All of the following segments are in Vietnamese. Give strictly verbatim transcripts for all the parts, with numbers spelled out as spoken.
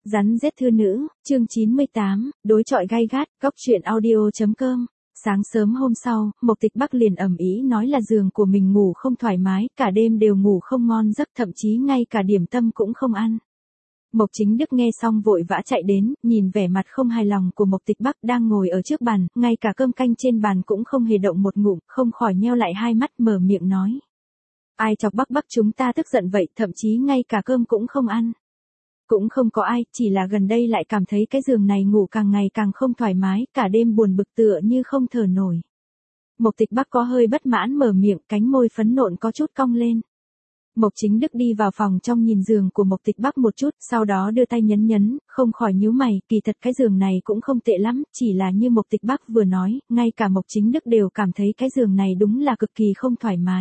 Rắn rết thư nữ, chương chín mươi tám, đối chọi gay gắt, góc truyện audio chấm com. Sáng sớm hôm sau, Mộc Tịch Bắc liền ầm ĩ nói là giường của mình ngủ không thoải mái, cả đêm đều ngủ không ngon giấc, thậm chí ngay cả điểm tâm cũng không ăn. Mộc Chính Đức nghe xong vội vã chạy đến, nhìn vẻ mặt không hài lòng của Mộc Tịch Bắc đang ngồi ở trước bàn, ngay cả cơm canh trên bàn cũng không hề động một ngụm, không khỏi nheo lại hai mắt mở miệng nói. Ai chọc Bắc Bắc chúng ta tức giận vậy, thậm chí ngay cả cơm cũng không ăn. Cũng không có ai, chỉ là gần đây lại cảm thấy cái giường này ngủ càng ngày càng không thoải mái, cả đêm buồn bực tựa như không thở nổi. Mộc Tịch Bắc có hơi bất mãn mở miệng, cánh môi phấn nộn có chút cong lên. Mộc Chính Đức đi vào phòng trong nhìn giường của Mộc Tịch Bắc một chút, sau đó đưa tay nhấn nhấn, không khỏi nhíu mày, kỳ thật cái giường này cũng không tệ lắm, chỉ là như Mộc Tịch Bắc vừa nói, ngay cả Mộc Chính Đức đều cảm thấy cái giường này đúng là cực kỳ không thoải mái.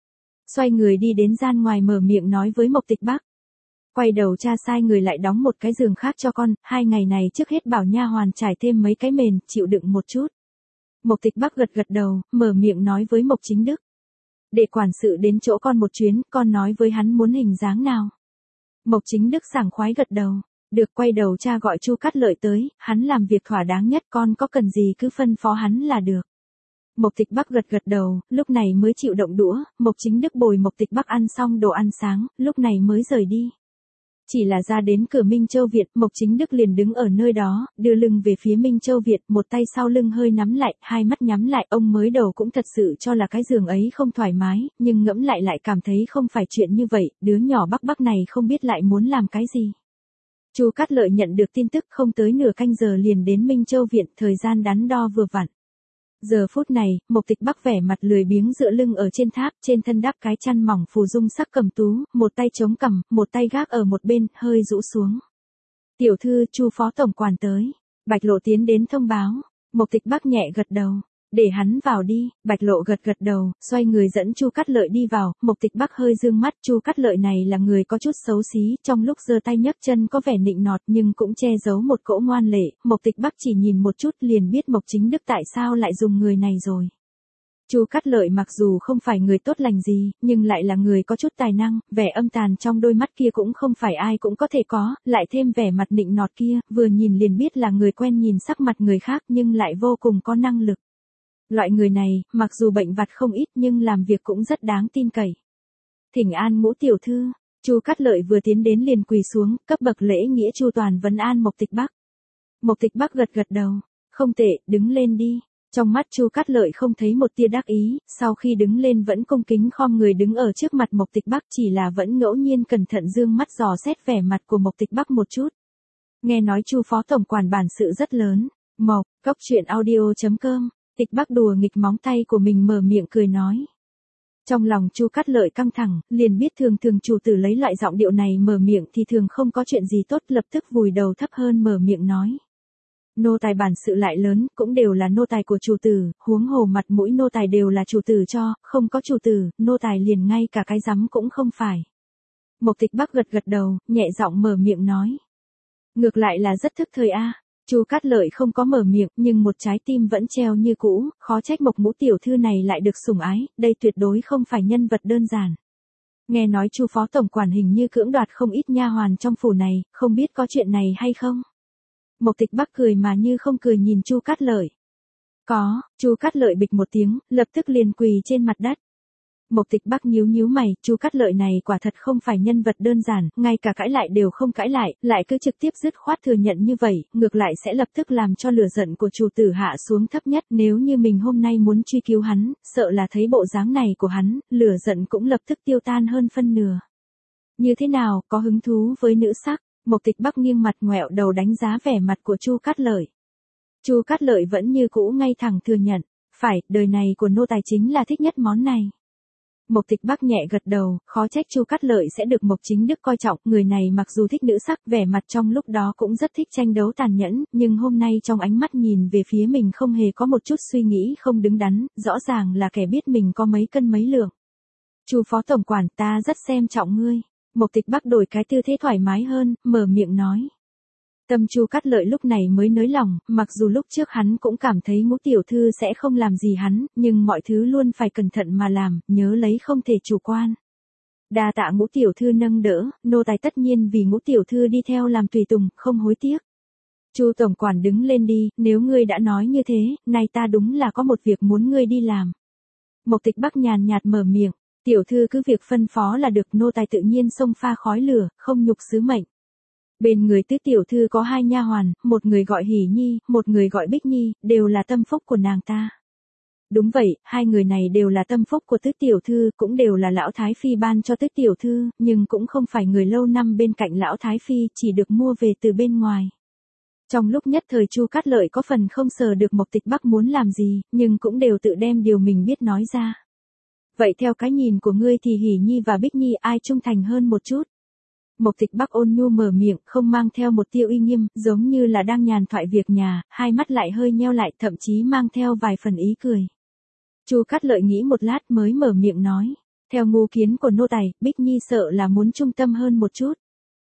Xoay người đi đến gian ngoài mở miệng nói với Mộc Tịch Bắc. Quay đầu cha sai người lại đóng một cái giường khác cho con, hai ngày này trước hết bảo nha hoàn trải thêm mấy cái mền, chịu đựng một chút. Mộc Tịch Bắc gật gật đầu, mở miệng nói với Mộc Chính Đức. Để quản sự đến chỗ con một chuyến, con nói với hắn muốn hình dáng nào. Mộc Chính Đức sảng khoái gật đầu. Được, quay đầu cha gọi Chu Cát Lợi tới, hắn làm việc thỏa đáng nhất, con có cần gì cứ phân phó hắn là được. Mộc Tịch Bắc gật gật đầu, lúc này mới chịu động đũa, Mộc Chính Đức bồi Mộc Tịch Bắc ăn xong đồ ăn sáng, lúc này mới rời đi. Chỉ là ra đến cửa Minh Châu Việt, Mộc Chính Đức liền đứng ở nơi đó, đưa lưng về phía Minh Châu Việt, một tay sau lưng hơi nắm lại, hai mắt nhắm lại, ông mới đầu cũng thật sự cho là cái giường ấy không thoải mái, nhưng ngẫm lại lại cảm thấy không phải chuyện như vậy, đứa nhỏ Bắc Bắc này không biết lại muốn làm cái gì. Chu Cát Lợi nhận được tin tức không tới nửa canh giờ liền đến Minh Châu Viện, thời gian đắn đo vừa vặn. Giờ phút này, Mộc Tịch Bắc vẻ mặt lười biếng dựa lưng ở trên tháp, trên thân đắp cái chăn mỏng phù dung sắc cẩm tú, một tay chống cằm, một tay gác ở một bên, hơi rũ xuống. Tiểu thư, Chu phó tổng quản tới. Bạch Lộ tiến đến thông báo. Mộc Tịch Bắc nhẹ gật đầu. Để hắn vào đi. Bạch Lộ gật gật đầu, xoay người dẫn Chu Cát Lợi đi vào. Mộc Tịch Bắc hơi dương mắt, Chu Cát Lợi này là người có chút xấu xí, trong lúc giơ tay nhấc chân có vẻ nịnh nọt nhưng cũng che giấu một cỗ ngoan lệ. Mộc Tịch Bắc chỉ nhìn một chút liền biết Mộc Chính Đức tại sao lại dùng người này rồi. Chu Cát Lợi mặc dù không phải người tốt lành gì, nhưng lại là người có chút tài năng, vẻ âm tàn trong đôi mắt kia cũng không phải ai cũng có thể có, lại thêm vẻ mặt nịnh nọt kia, vừa nhìn liền biết là người quen nhìn sắc mặt người khác nhưng lại vô cùng có năng lực. Loại người này, mặc dù bệnh vặt không ít nhưng làm việc cũng rất đáng tin cậy. Thỉnh an Ngũ tiểu thư. Chu Cát Lợi vừa tiến đến liền quỳ xuống, cấp bậc lễ nghĩa chu toàn vấn an Mộc Tịch Bắc. Mộc Tịch Bắc gật gật đầu. Không tệ, đứng lên đi. Trong mắt Chu Cát Lợi không thấy một tia đắc ý, sau khi đứng lên vẫn cung kính khom người đứng ở trước mặt Mộc Tịch Bắc, chỉ là vẫn ngẫu nhiên cẩn thận dương mắt dò xét vẻ mặt của Mộc Tịch Bắc một chút. Nghe nói Chu phó tổng quản bản sự rất lớn. Mộc, góc truyện audio chấm com. Tịch Bắc đùa nghịch móng tay của mình mở miệng cười nói. Trong lòng Chu Cát Lợi căng thẳng, liền biết thường thường chủ tử lấy loại giọng điệu này mở miệng thì thường không có chuyện gì tốt, lập tức vùi đầu thấp hơn mở miệng nói. Nô tài bản sự lại lớn, cũng đều là nô tài của chủ tử, huống hồ mặt mũi nô tài đều là chủ tử cho, không có chủ tử, nô tài liền ngay cả cái rắm cũng không phải. Mộc Tịch Bắc gật gật đầu, nhẹ giọng mở miệng nói. Ngược lại là rất thức thời a. Chu Cát Lợi không có mở miệng, nhưng một trái tim vẫn treo như cũ, khó trách Mộc Ngũ tiểu thư này lại được sủng ái, đây tuyệt đối không phải nhân vật đơn giản. Nghe nói Chu phó tổng quản hình như cưỡng đoạt không ít nha hoàn trong phủ này, không biết có chuyện này hay không? Mộc Tịch Bắc cười mà như không cười nhìn Chu Cát Lợi. Có. Chu Cát Lợi bịch một tiếng, lập tức liền quỳ trên mặt đất. Mộc Tịch Bắc nhíu nhíu mày, Chu Cát Lợi này quả thật không phải nhân vật đơn giản, ngay cả cãi lại đều không cãi lại, lại cứ trực tiếp dứt khoát thừa nhận như vậy, ngược lại sẽ lập tức làm cho lửa giận của chủ tử hạ xuống thấp nhất, nếu như mình hôm nay muốn truy cứu hắn, sợ là thấy bộ dáng này của hắn, lửa giận cũng lập tức tiêu tan hơn phân nửa. Như thế nào, có hứng thú với nữ sắc? Mộc Tịch Bắc nghiêng mặt ngoẹo đầu đánh giá vẻ mặt của Chu Cát Lợi. Chu Cát Lợi vẫn như cũ ngay thẳng thừa nhận, phải, đời này của nô tài chính là thích nhất món này. Mộc Tịch Bắc nhẹ gật đầu, khó trách Chu Cát Lợi sẽ được Mộc Chính Đức coi trọng, người này mặc dù thích nữ sắc, vẻ mặt trong lúc đó cũng rất thích tranh đấu tàn nhẫn, nhưng hôm nay trong ánh mắt nhìn về phía mình không hề có một chút suy nghĩ không đứng đắn, rõ ràng là kẻ biết mình có mấy cân mấy lượng. Chu phó tổng quản, ta rất xem trọng ngươi. Mộc Tịch Bắc đổi cái tư thế thoải mái hơn, mở miệng nói. Tâm Chu Cát Lợi lúc này mới nới lòng, mặc dù lúc trước hắn cũng cảm thấy Ngũ tiểu thư sẽ không làm gì hắn, nhưng mọi thứ luôn phải cẩn thận mà làm, nhớ lấy không thể chủ quan. Đa tạ Ngũ tiểu thư nâng đỡ, nô tài tất nhiên vì Ngũ tiểu thư đi theo làm tùy tùng, không hối tiếc. Chu tổng quản đứng lên đi, nếu ngươi đã nói như thế, nay ta đúng là có một việc muốn ngươi đi làm. Mộc Tịch Bắc nhàn nhạt mở miệng, tiểu thư cứ việc phân phó là được, nô tài tự nhiên xông pha khói lửa, không nhục sứ mệnh. Bên người Tứ tiểu thư có hai nha hoàn, một người gọi Hỉ Nhi, một người gọi Bích Nhi, đều là tâm phúc của nàng ta. Đúng vậy, hai người này đều là tâm phúc của Tứ tiểu thư, cũng đều là lão thái phi ban cho Tứ tiểu thư, nhưng cũng không phải người lâu năm bên cạnh lão thái phi, chỉ được mua về từ bên ngoài. Trong lúc nhất thời Chu Cát Lợi có phần không sờ được Mộc Tịch Bắc muốn làm gì, nhưng cũng đều tự đem điều mình biết nói ra. Vậy theo cái nhìn của ngươi thì Hỉ Nhi và Bích Nhi ai trung thành hơn một chút? Mộc Tịch Bắc ôn nhu mở miệng, không mang theo một tia uy nghiêm, giống như là đang nhàn thoại việc nhà, hai mắt lại hơi nheo lại, thậm chí mang theo vài phần ý cười. Chu Cát Lợi nghĩ một lát mới mở miệng nói, theo ngu kiến của nô tài, Bích Nhi sợ là muốn trung tâm hơn một chút.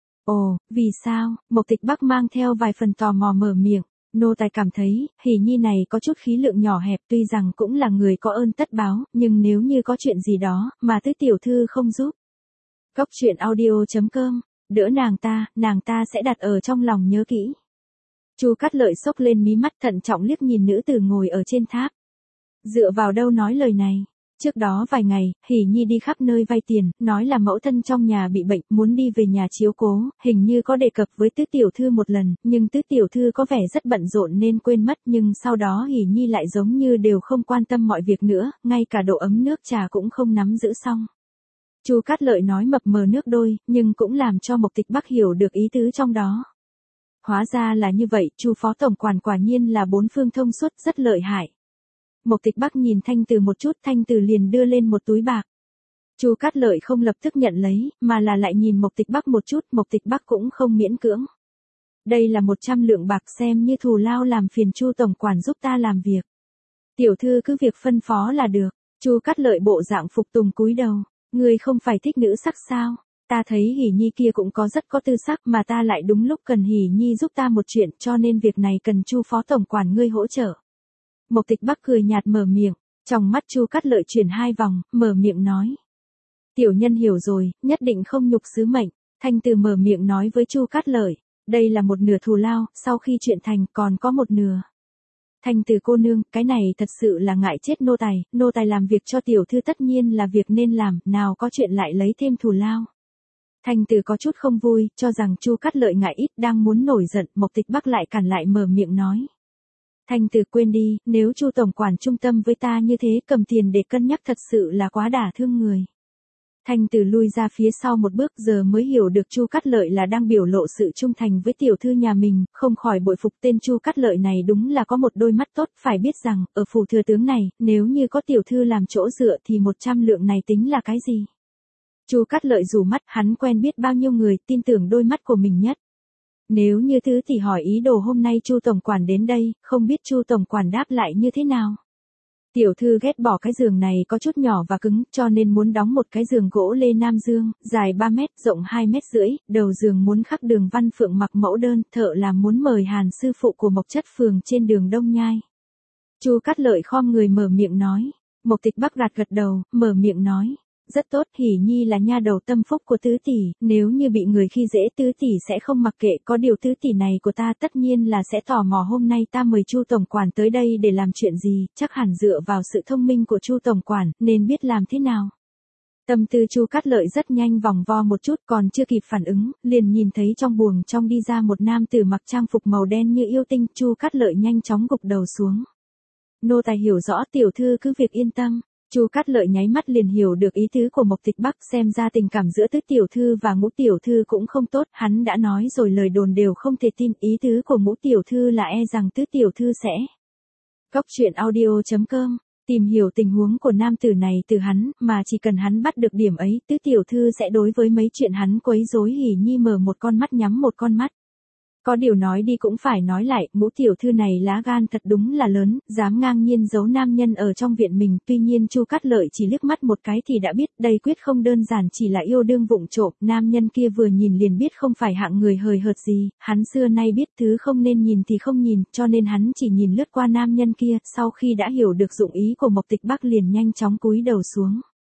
Ồ, vì sao? Mộc Tịch Bắc mang theo vài phần tò mò mở miệng, nô tài cảm thấy, Hỉ Nhi này có chút khí lượng nhỏ hẹp, tuy rằng cũng là người có ơn tất báo, nhưng nếu như có chuyện gì đó, mà Tứ tiểu thư không giúp. Cốc truyện audio chấm com, đỡ nàng ta, nàng ta sẽ đặt ở trong lòng nhớ kỹ. Chu Cát Lợi xốc lên mí mắt thận trọng liếc nhìn nữ tử ngồi ở trên tháp. Dựa vào đâu nói lời này? Trước đó vài ngày, Hỉ Nhi đi khắp nơi vay tiền, nói là mẫu thân trong nhà bị bệnh, muốn đi về nhà chiếu cố, hình như có đề cập với Tứ tiểu thư một lần, nhưng Tứ tiểu thư có vẻ rất bận rộn nên quên mất, nhưng sau đó Hỉ Nhi lại giống như đều không quan tâm mọi việc nữa, ngay cả độ ấm nước trà cũng không nắm giữ xong. Chu Cát Lợi nói mập mờ nước đôi, nhưng cũng làm cho Mộc Tịch Bắc hiểu được ý tứ trong đó. Hóa ra là như vậy, Chu phó tổng quản quả nhiên là bốn phương thông suốt, rất lợi hại. Mộc Tịch Bắc nhìn Thanh Từ một chút, Thanh Từ liền đưa lên một túi bạc. Chu Cát Lợi không lập tức nhận lấy, mà là lại nhìn Mộc Tịch Bắc một chút, Mộc Tịch Bắc cũng không miễn cưỡng. Đây là một trăm lượng bạc, xem như thù lao làm phiền Chu tổng quản giúp ta làm việc. Tiểu thư cứ việc phân phó là được. Chu Cát Lợi bộ dạng phục tùng cúi đầu, ngươi không phải thích nữ sắc sao? Ta thấy Hỉ Nhi kia cũng có rất có tư sắc, mà ta lại đúng lúc cần Hỉ Nhi giúp ta một chuyện, cho nên việc này cần Chu phó tổng quản ngươi hỗ trợ. Mộc Tịch Bắc cười nhạt mở miệng, trong mắt Chu Cát Lợi chuyển hai vòng, mở miệng nói. Tiểu nhân hiểu rồi, nhất định không nhục sứ mệnh. Thanh Từ mở miệng nói với Chu Cát Lợi, đây là một nửa thù lao, sau khi chuyện thành còn có một nửa. Thanh Từ cô nương, cái này thật sự là ngại chết nô tài, nô tài làm việc cho tiểu thư tất nhiên là việc nên làm, nào có chuyện lại lấy thêm thù lao. Thanh Từ có chút không vui, cho rằng Chu Cát Lợi ngại ít, đang muốn nổi giận, Mộc Tịch Bắc lại cản lại mở miệng nói. Thanh Từ quên đi, nếu Chu tổng quản trung tâm với ta như thế, cầm tiền để cân nhắc thật sự là quá đả thương người. Thanh Từ lui ra phía sau một bước, giờ mới hiểu được Chu Cát Lợi là đang biểu lộ sự trung thành với tiểu thư nhà mình, không khỏi bội phục tên Chu Cát Lợi này đúng là có một đôi mắt tốt, phải biết rằng, ở phủ thừa tướng này, nếu như có tiểu thư làm chỗ dựa thì một trăm lượng này tính là cái gì? Chu Cát Lợi rủ mắt, hắn quen biết bao nhiêu người, tin tưởng đôi mắt của mình nhất. Nếu như thứ thì hỏi ý đồ hôm nay Chu tổng quản đến đây, không biết Chu tổng quản đáp lại như thế nào? Tiểu thư ghét bỏ cái giường này có chút nhỏ và cứng, cho nên muốn đóng một cái giường gỗ lê Nam Dương, dài ba mét, rộng hai mét rưỡi, đầu giường muốn khắc đường văn phượng mặc mẫu đơn, thợ làm muốn mời Hàn sư phụ của Mộc Chất phường trên đường Đông Nhai. Chu Cát Lợi khom người mở miệng nói, Mộc Tịch Bắc gật gật đầu, mở miệng nói. Rất tốt, Hỉ Nhi là nha đầu tâm phúc của tứ tỷ, nếu như bị người khi dễ tứ tỷ sẽ không mặc kệ, có điều tứ tỷ này của ta tất nhiên là sẽ tò mò hôm nay ta mời Chu tổng quản tới đây để làm chuyện gì, chắc hẳn dựa vào sự thông minh của Chu tổng quản, nên biết làm thế nào. Tâm tư Chu Cát Lợi rất nhanh vòng vo một chút, còn chưa kịp phản ứng, liền nhìn thấy trong buồng trong đi ra một nam tử mặc trang phục màu đen như yêu tinh, Chu Cát Lợi nhanh chóng gục đầu xuống. Nô tài hiểu rõ, tiểu thư cứ việc yên tâm. Chu Cát Lợi nháy mắt liền hiểu được ý tứ của Mộc Tịch Bắc, xem ra tình cảm giữa Tứ tiểu thư và Ngũ tiểu thư cũng không tốt, hắn đã nói rồi lời đồn đều không thể tin, ý tứ của Ngũ tiểu thư là e rằng Tứ tiểu thư sẽ. Cốc truyện audio chấm com, tìm hiểu tình huống của nam tử này từ hắn, mà chỉ cần hắn bắt được điểm ấy, Tứ tiểu thư sẽ đối với mấy chuyện hắn quấy rối Hỉ Nhi mở một con mắt nhắm một con mắt. Có điều nói đi cũng phải nói lại, Ngũ tiểu thư này lá gan thật đúng là lớn, dám ngang nhiên giấu nam nhân ở trong viện mình, tuy nhiên Chu Cát Lợi chỉ liếc mắt một cái thì đã biết, đây quyết không đơn giản chỉ là yêu đương vụng trộm, nam nhân kia vừa nhìn liền biết không phải hạng người hời hợt gì, hắn xưa nay biết thứ không nên nhìn thì không nhìn, cho nên hắn chỉ nhìn lướt qua nam nhân kia, sau khi đã hiểu được dụng ý của Mộc Tịch Bắc liền nhanh chóng cúi đầu xuống.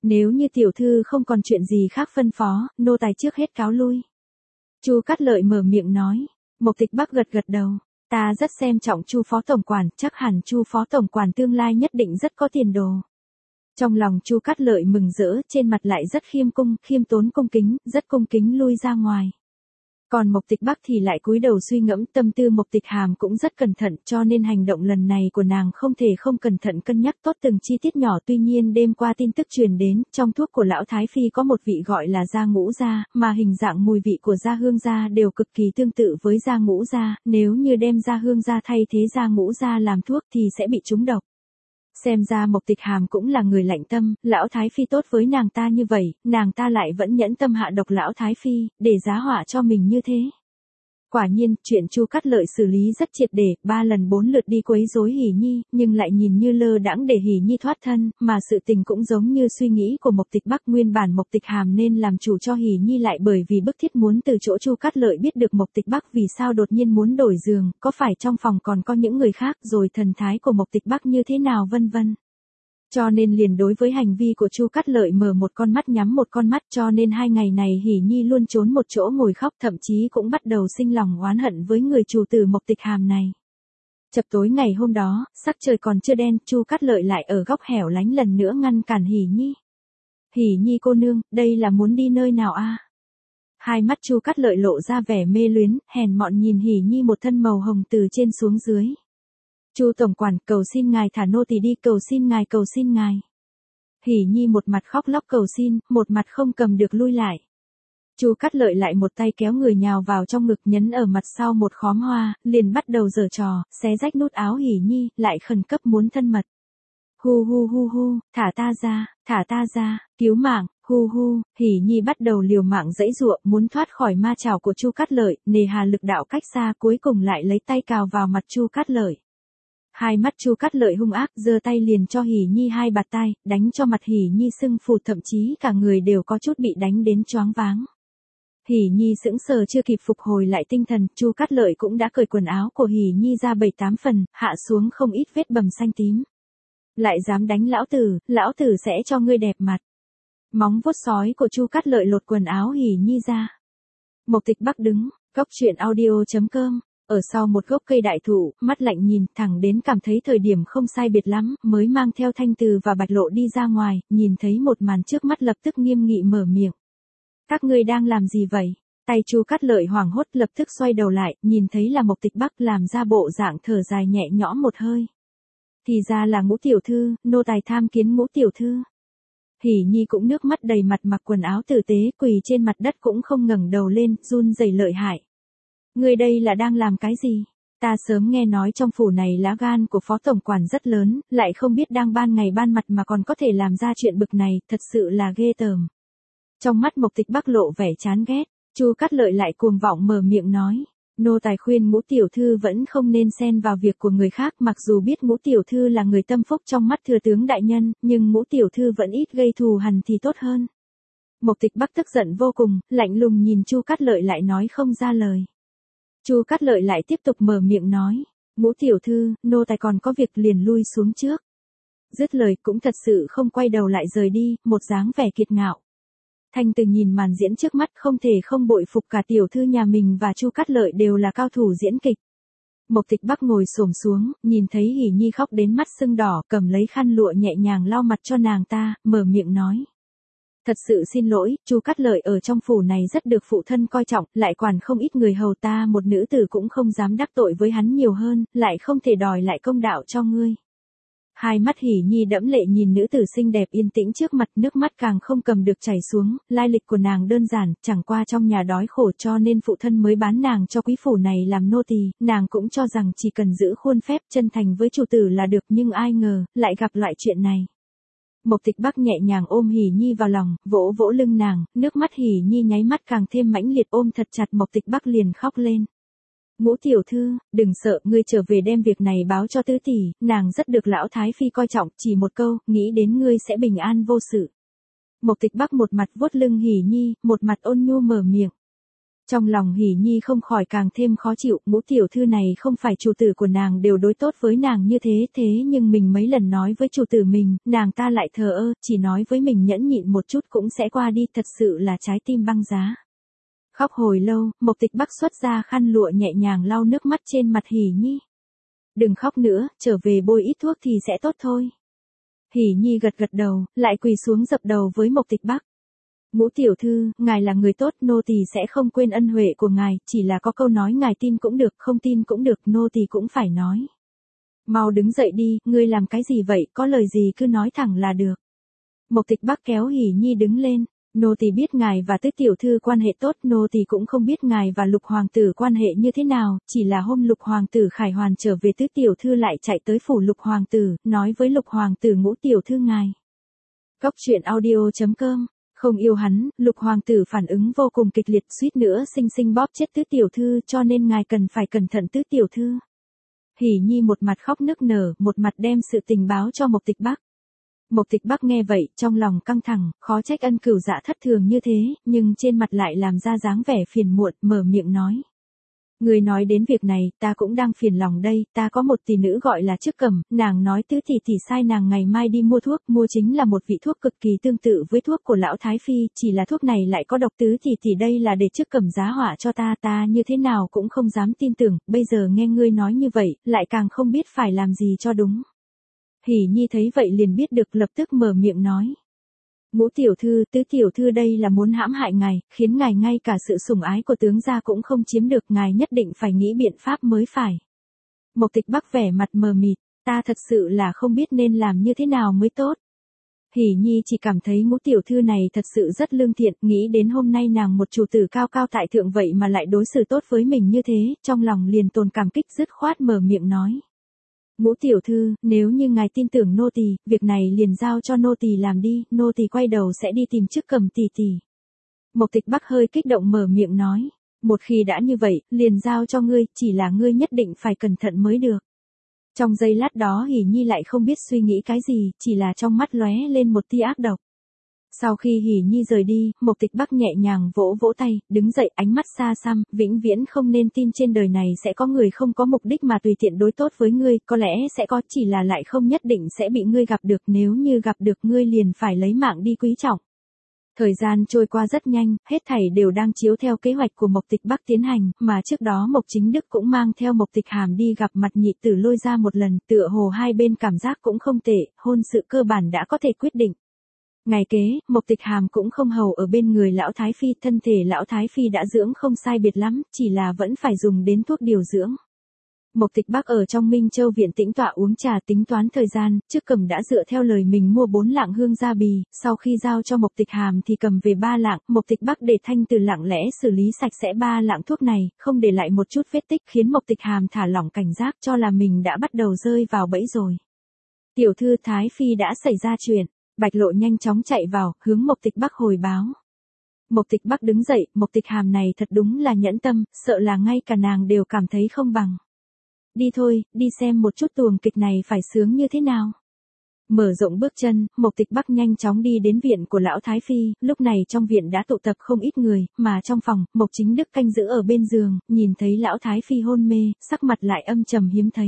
Nếu như tiểu thư không còn chuyện gì khác phân phó, nô tài trước hết cáo lui. Chu Cát Lợi mở miệng nói. Mộc Tịch Bắc gật gật đầu. Ta rất xem trọng Chu phó tổng quản, chắc hẳn Chu phó tổng quản tương lai nhất định rất có tiền đồ. Trong lòng Chu Cát Lợi mừng rỡ, trên mặt lại rất khiêm cung, khiêm tốn cung kính, rất cung kính lui ra ngoài. Còn Mộc Tịch Bắc thì lại cúi đầu suy ngẫm, tâm tư Mộc Tịch Hàm cũng rất cẩn thận, cho nên hành động lần này của nàng không thể không cẩn thận cân nhắc tốt từng chi tiết nhỏ. Tuy nhiên đêm qua tin tức truyền đến, trong thuốc của lão Thái Phi có một vị gọi là gia ngũ gia, mà hình dạng mùi vị của gia hương gia đều cực kỳ tương tự với gia ngũ gia, nếu như đem gia hương gia thay thế gia ngũ gia làm thuốc thì sẽ bị trúng độc. Xem ra Mộc Tịch Hàm cũng là người lạnh tâm, lão Thái Phi tốt với nàng ta như vậy, nàng ta lại vẫn nhẫn tâm hạ độc lão Thái Phi, để giá họa cho mình như thế. Quả nhiên, chuyện Chu Cát Lợi xử lý rất triệt để, ba lần bốn lượt đi quấy rối Hỉ Nhi, nhưng lại nhìn như lơ đãng để Hỉ Nhi thoát thân, mà sự tình cũng giống như suy nghĩ của Mộc Tịch Bắc. Nguyên bản Mộc Tịch Hàm nên làm chủ cho Hỉ Nhi, lại bởi vì bức thiết muốn từ chỗ Chu Cát Lợi biết được Mộc Tịch Bắc vì sao đột nhiên muốn đổi giường, có phải trong phòng còn có những người khác, rồi thần thái của Mộc Tịch Bắc như thế nào vân vân. Cho nên liền đối với hành vi của Chu Cát Lợi mở một con mắt nhắm một con mắt, cho nên hai ngày này Hỉ Nhi luôn trốn một chỗ ngồi khóc, thậm chí cũng bắt đầu sinh lòng oán hận với người chủ tử Mộc Tịch Hàm này. Chập tối ngày hôm đó, sắc trời còn chưa đen, Chu Cát Lợi lại ở góc hẻo lánh lần nữa ngăn cản Hỉ Nhi. Hỉ Nhi cô nương, đây là muốn đi nơi nào a? À? Hai mắt Chu Cát Lợi lộ ra vẻ mê luyến, hèn mọn nhìn Hỉ Nhi một thân màu hồng từ trên xuống dưới. Chu tổng quản, cầu xin ngài thả nô tỳ đi, cầu xin ngài, cầu xin ngài. Hỉ Nhi một mặt khóc lóc cầu xin, một mặt không cầm được lui lại. Chu Cát Lợi lại một tay kéo người nhào vào trong ngực, nhấn ở mặt sau một khóm hoa, liền bắt đầu giở trò, xé rách nút áo Hỉ Nhi, lại khẩn cấp muốn thân mật. Hu hu hu hu, thả ta ra, thả ta ra, cứu mạng, hu hu. Hỉ Nhi bắt đầu liều mạng giãy giụa, muốn thoát khỏi ma chảo của Chu Cát Lợi, nề hà lực đạo cách xa, cuối cùng lại lấy tay cào vào mặt Chu Cát Lợi. Hai mắt Chu Cát Lợi hung ác, giơ tay liền cho Hỉ Nhi hai bạt tai, đánh cho mặt Hỉ Nhi sưng phù, thậm chí cả người đều có chút bị đánh đến choáng váng. Hỉ Nhi sững sờ chưa kịp phục hồi lại tinh thần, Chu Cát Lợi cũng đã cởi quần áo của Hỉ Nhi ra bảy tám phần, hạ xuống không ít vết bầm xanh tím. Lại dám đánh lão tử, lão tử sẽ cho ngươi đẹp mặt. Móng vuốt sói của Chu Cát Lợi lột quần áo Hỉ Nhi ra. Mộc Tịch Bắc đứng, góc truyện audio chấm com. Ở sau một gốc cây đại thụ, mắt lạnh nhìn, thẳng đến cảm thấy thời điểm không sai biệt lắm, mới mang theo Thanh Từ và Bạch Lộ đi ra ngoài, nhìn thấy một màn trước mắt lập tức nghiêm nghị mở miệng. Các ngươi đang làm gì vậy? Tay Chu Cát Lợi hoảng hốt lập tức xoay đầu lại, nhìn thấy là Mộc Tịch Bắc, làm ra bộ dạng thở dài nhẹ nhõm một hơi. Thì ra là Ngũ tiểu thư, nô tài tham kiến Ngũ tiểu thư. Hỉ Nhi cũng nước mắt đầy mặt, mặc quần áo tử tế, quỳ trên mặt đất cũng không ngẩng đầu lên, run rẩy lợi hại. Ngươi đây là đang làm cái gì? Ta sớm nghe nói trong phủ này lá gan của phó tổng quản rất lớn, lại không biết đang ban ngày ban mặt mà còn có thể làm ra chuyện bực này, thật sự là ghê tởm. Trong mắt Mộc Tịch Bắc lộ vẻ chán ghét, Chu Cát Lợi lại cuồng vọng mở miệng nói, nô tài khuyên Ngũ tiểu thư vẫn không nên xen vào việc của người khác, mặc dù biết Ngũ tiểu thư là người tâm phúc trong mắt thừa tướng đại nhân, nhưng Ngũ tiểu thư vẫn ít gây thù hằn thì tốt hơn. Mộc Tịch Bắc tức giận vô cùng, lạnh lùng nhìn Chu Cát Lợi lại nói không ra lời. Chu Cát Lợi lại tiếp tục mở miệng nói, Ngũ tiểu thư, nô tài còn có việc liền lui xuống trước. Dứt lời cũng thật sự không quay đầu lại rời đi, một dáng vẻ kiệt ngạo. Thanh Từ nhìn màn diễn trước mắt không thể không bội phục, cả tiểu thư nhà mình và Chu Cát Lợi đều là cao thủ diễn kịch. Mộc Tịch Bắc ngồi xổm xuống, nhìn thấy Hỉ Nhi khóc đến mắt sưng đỏ, cầm lấy khăn lụa nhẹ nhàng lau mặt cho nàng ta, mở miệng nói. Thật sự xin lỗi, Chu Cát Lợi ở trong phủ này rất được phụ thân coi trọng, lại quản không ít người hầu, ta một nữ tử cũng không dám đắc tội với hắn nhiều hơn, lại không thể đòi lại công đạo cho ngươi. Hai mắt Hỉ Nhi đẫm lệ nhìn nữ tử xinh đẹp yên tĩnh trước mặt, nước mắt càng không cầm được chảy xuống, lai lịch của nàng đơn giản, chẳng qua trong nhà đói khổ cho nên phụ thân mới bán nàng cho quý phủ này làm nô tỳ, nàng cũng cho rằng chỉ cần giữ khuôn phép chân thành với chủ tử là được, nhưng ai ngờ, lại gặp loại chuyện này. Mộc Tịch Bắc nhẹ nhàng ôm Hỉ Nhi vào lòng, vỗ vỗ lưng nàng, nước mắt Hỉ Nhi nháy mắt càng thêm mãnh liệt, ôm thật chặt Mộc Tịch Bắc liền khóc lên. Ngũ tiểu thư, đừng sợ, ngươi trở về đem việc này báo cho tứ tỷ, nàng rất được lão Thái Phi coi trọng, chỉ một câu, nghĩ đến ngươi sẽ bình an vô sự. Mộc Tịch Bắc một mặt vuốt lưng Hỉ Nhi, một mặt ôn nhu mở miệng. Trong lòng Hỉ Nhi không khỏi càng thêm khó chịu, Ngũ tiểu thư này không phải chủ tử của nàng đều đối tốt với nàng như thế, thế nhưng mình mấy lần nói với chủ tử mình, nàng ta lại thờ ơ, chỉ nói với mình nhẫn nhịn một chút cũng sẽ qua đi, thật sự là trái tim băng giá. Khóc hồi lâu, Mộc Tịch Bắc xuất ra khăn lụa nhẹ nhàng lau nước mắt trên mặt Hỉ Nhi. Đừng khóc nữa, trở về bôi ít thuốc thì sẽ tốt thôi. Hỉ Nhi gật gật đầu, lại quỳ xuống dập đầu với Mộc Tịch Bắc. Ngũ tiểu thư, ngài là người tốt, nô tỳ sẽ không quên ân huệ của ngài, chỉ là có câu nói ngài tin cũng được, không tin cũng được, nô tỳ cũng phải nói. Mau đứng dậy đi, ngươi làm cái gì vậy, có lời gì cứ nói thẳng là được. Mộc Tịch Bắc kéo Hỉ Nhi đứng lên, nô tỳ biết ngài và Tứ tiểu thư quan hệ tốt, nô tỳ cũng không biết ngài và Lục hoàng tử quan hệ như thế nào, chỉ là hôm Lục hoàng tử Khải Hoàn trở về Tứ tiểu thư lại chạy tới phủ Lục hoàng tử, nói với Lục hoàng tử Ngũ tiểu thư ngài. Góc truyện audio chấm com. Không yêu hắn, Lục hoàng tử phản ứng vô cùng kịch liệt, suýt nữa sinh sinh bóp chết Tứ tiểu thư, cho nên ngài cần phải cẩn thận Tứ tiểu thư. Hỉ Nhi một mặt khóc nức nở, một mặt đem sự tình báo cho Mộc Tịch Bắc. Mộc Tịch Bắc nghe vậy, trong lòng căng thẳng, khó trách Ân Cửu Dạ thất thường như thế, nhưng trên mặt lại làm ra dáng vẻ phiền muộn, mở miệng nói. Người nói đến việc này, ta cũng đang phiền lòng đây, ta có một tỷ nữ gọi là Trước Cẩm, nàng nói Tứ tỷ tỷ sai nàng ngày mai đi mua thuốc, mua chính là một vị thuốc cực kỳ tương tự với thuốc của lão Thái Phi, chỉ là thuốc này lại có độc. Tứ tỷ tỷ đây là để Trước Cẩm giá họa cho ta, ta như thế nào cũng không dám tin tưởng, bây giờ nghe ngươi nói như vậy, lại càng không biết phải làm gì cho đúng. Hỉ Nhi thấy vậy liền biết được, lập tức mở miệng nói. Ngũ tiểu thư, Tứ tiểu thư đây là muốn hãm hại ngài, khiến ngài ngay cả sự sủng ái của tướng gia cũng không chiếm được, ngài nhất định phải nghĩ biện pháp mới phải. Mộc Tịch Bắc vẻ mặt mờ mịt, ta thật sự là không biết nên làm như thế nào mới tốt. Hỉ Nhi chỉ cảm thấy Ngũ tiểu thư này thật sự rất lương thiện, nghĩ đến hôm nay nàng một chủ tử cao cao tại thượng vậy mà lại đối xử tốt với mình như thế, trong lòng liền tồn cảm kích, dứt khoát mở miệng nói. Ngũ tiểu thư, nếu như ngài tin tưởng nô tỳ, việc này liền giao cho nô tỳ làm đi, nô tỳ quay đầu sẽ đi tìm Trước Cẩm tỷ tỷ. Mộc Tịch Bắc hơi kích động mở miệng nói, một khi đã như vậy, liền giao cho ngươi, chỉ là ngươi nhất định phải cẩn thận mới được. Trong giây lát đó Hỉ Nhi lại không biết suy nghĩ cái gì, chỉ là trong mắt lóe lên một tia ác độc. Sau khi Hỉ Nhi rời đi, Mộc Tịch Bắc nhẹ nhàng vỗ vỗ tay, đứng dậy, ánh mắt xa xăm, vĩnh viễn không nên tin trên đời này sẽ có người không có mục đích mà tùy tiện đối tốt với ngươi, có lẽ sẽ có, chỉ là lại không nhất định sẽ bị ngươi gặp được, nếu như gặp được ngươi liền phải lấy mạng đi quý trọng. Thời gian trôi qua rất nhanh, hết thảy đều đang chiếu theo kế hoạch của Mộc Tịch Bắc tiến hành, mà trước đó Mộc Chính Đức cũng mang theo Mộc Tịch Hàm đi gặp mặt Nhị tử Lôi Gia một lần, tựa hồ hai bên cảm giác cũng không tệ, hôn sự cơ bản đã có thể quyết định. Ngày kế, Mộc Tịch Hàm cũng không hầu ở bên người lão Thái Phi, thân thể lão Thái Phi đã dưỡng không sai biệt lắm, chỉ là vẫn phải dùng đến thuốc điều dưỡng. Mộc Tịch Bắc ở trong Minh Châu viện tĩnh tọa uống trà tính toán thời gian, Trước Cẩm đã dựa theo lời mình mua bốn lạng hương gia bì, sau khi giao cho Mộc Tịch Hàm thì cầm về ba lạng, Mộc Tịch Bắc để Thanh Từ lặng lẽ xử lý sạch sẽ ba lạng thuốc này, không để lại một chút vết tích, khiến Mộc Tịch Hàm thả lỏng cảnh giác, cho là mình đã bắt đầu rơi vào bẫy rồi. Tiểu thư Thái Phi đã xảy ra chuyện. Bạch Lộ nhanh chóng chạy vào, hướng Mộc Tịch Bắc hồi báo. Mộc Tịch Bắc đứng dậy, Mộc Tịch Hàm này thật đúng là nhẫn tâm, sợ là ngay cả nàng đều cảm thấy không bằng. Đi thôi, đi xem một chút tuồng kịch này phải sướng như thế nào. Mở rộng bước chân, Mộc Tịch Bắc nhanh chóng đi đến viện của lão Thái Phi, lúc này trong viện đã tụ tập không ít người, mà trong phòng, Mộc Chính Đức canh giữ ở bên giường, nhìn thấy lão Thái Phi hôn mê, sắc mặt lại âm trầm hiếm thấy.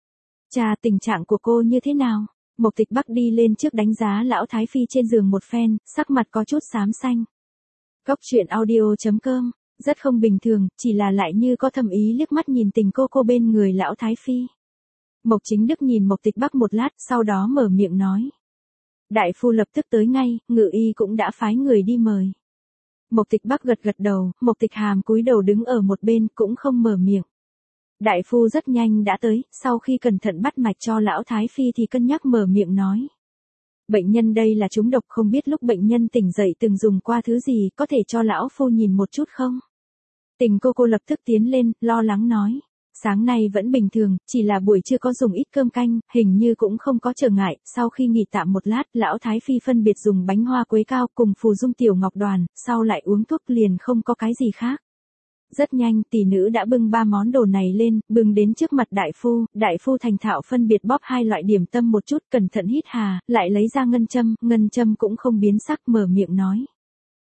Cha, tình trạng của cô như thế nào? Mộc Tịch Bắc đi lên trước đánh giá lão Thái Phi trên giường một phen, sắc mặt có chút xám xanh. Góc truyện audio chấm com, rất không bình thường, chỉ là lại như có thầm ý liếc mắt nhìn tình cô cô bên người lão Thái Phi. Mộc Chính Đức nhìn Mộc Tịch Bắc một lát, sau đó mở miệng nói. Đại phu lập tức tới ngay, ngự y cũng đã phái người đi mời. Mộc Tịch Bắc gật gật đầu, Mộc Tịch Hàm cúi đầu đứng ở một bên cũng không mở miệng. Đại phu rất nhanh đã tới, sau khi cẩn thận bắt mạch cho lão Thái Phi thì cân nhắc mở miệng nói. Bệnh nhân đây là trúng độc, không biết lúc bệnh nhân tỉnh dậy từng dùng qua thứ gì, có thể cho lão phu nhìn một chút không? Tình cô cô lập tức tiến lên, lo lắng nói. Sáng nay vẫn bình thường, chỉ là buổi trưa có dùng ít cơm canh, hình như cũng không có trở ngại. Sau khi nghỉ tạm một lát, lão Thái Phi phân biệt dùng bánh hoa quế cao cùng phù dung tiểu ngọc đoàn, sau lại uống thuốc liền không có cái gì khác. Rất nhanh, tỷ nữ đã bưng ba món đồ này lên, bưng đến trước mặt đại phu, đại phu thành thạo phân biệt bóp hai loại điểm tâm một chút, cẩn thận hít hà, lại lấy ra ngân châm, ngân châm cũng không biến sắc, mở miệng nói.